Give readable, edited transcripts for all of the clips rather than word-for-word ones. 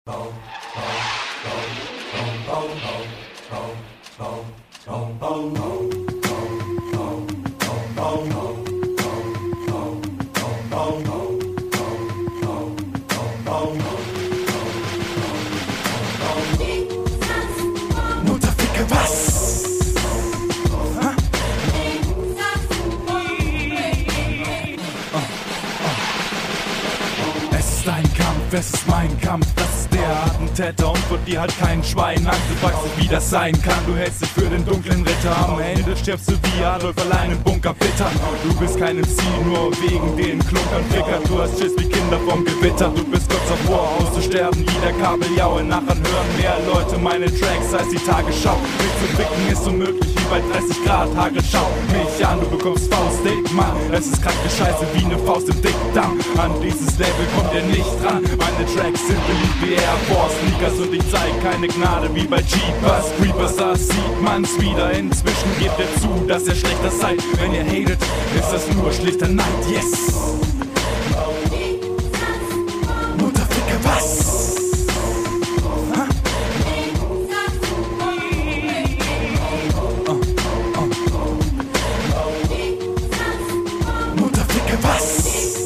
Mutterficke, was? Es ist dein Kampf, es ist mein Kampf, das ist der Attentäter und von dir hat kein Schwein Angst. Du fragst dich, wie das sein kann, du hältst dich für den dunklen Ritter. Am Ende stirbst du wie Adolf allein im Bunker bittern. Du bist kein MC, nur wegen den Klunkern Ficker. Du hast Schiss wie Kinder vom Gewitter. Du bist kurz davor auszusterben, wie der Kabeljau. Nachher hören mehr Leute meine Tracks als die Tagesschau. Mich zu ficken ist unmöglich wie bei 30 Grad Hagelschau. Mich an, du bekommst Faustdick, Mann. Es ist kranke Scheiße wie eine Faust im Dickdarm. An dieses Label kommt ihr nicht dran. Meine Tracks sind beliebt wie Air Force Sneakers und ich zeig keine Gnade wie bei Jeepers Creepers. Da sieht man's wieder. Inzwischen gebt ihr zu, dass ihr schlechter seid. Wenn ihr hatet, ist das nur schlichter Neid. Yes! Mutterficke, was? Mutterficke, was?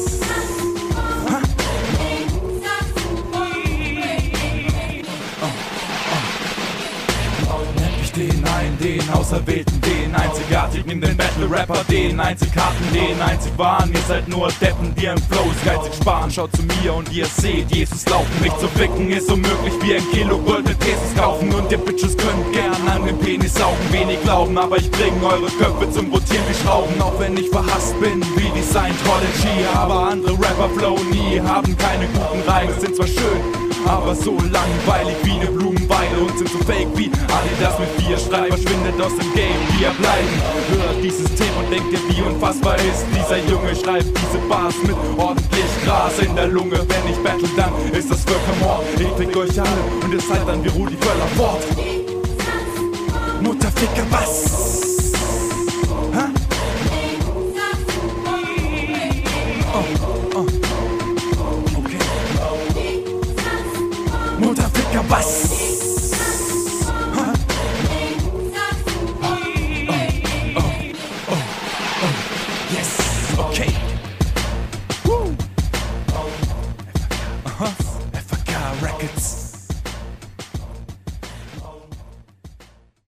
Den Auserwählten, den Einzigartigen, den Battle-Rapper, den Einzigharten, den einzig wahren. Ihr seid nur Deppen, die an Flows geizig sparen. Schaut zu mir und ihr seht Jesus laufen. Mich zu ficken ist unmöglich wie ein Kilo Gold mit Jesus kaufen. Und ihr Bitches könnt gern an den Penis saugen. Wenig glauben, aber ich bring eure Köpfe zum Rotieren wie Schrauben. Auch wenn ich verhasst bin wie die Scientology. Aber andere Rapper flowen nie, haben keine guten Reims, sind zwar schön, aber so langweilig wie eine Blumenweide und sind so fake wie Adidas mit 4 Streifen. Verschwindet aus dem Game, wir bleiben. Hört dieses Thema und denkt ihr, wie unfassbar ist dieser Junge. Schreibt diese Bars mit ordentlich Gras in der Lunge. Wenn ich battle, dann ist das Völkermord. Ich fick euch alle und ihr seid dann wie Rudi Völler fort. Mutterficke, was?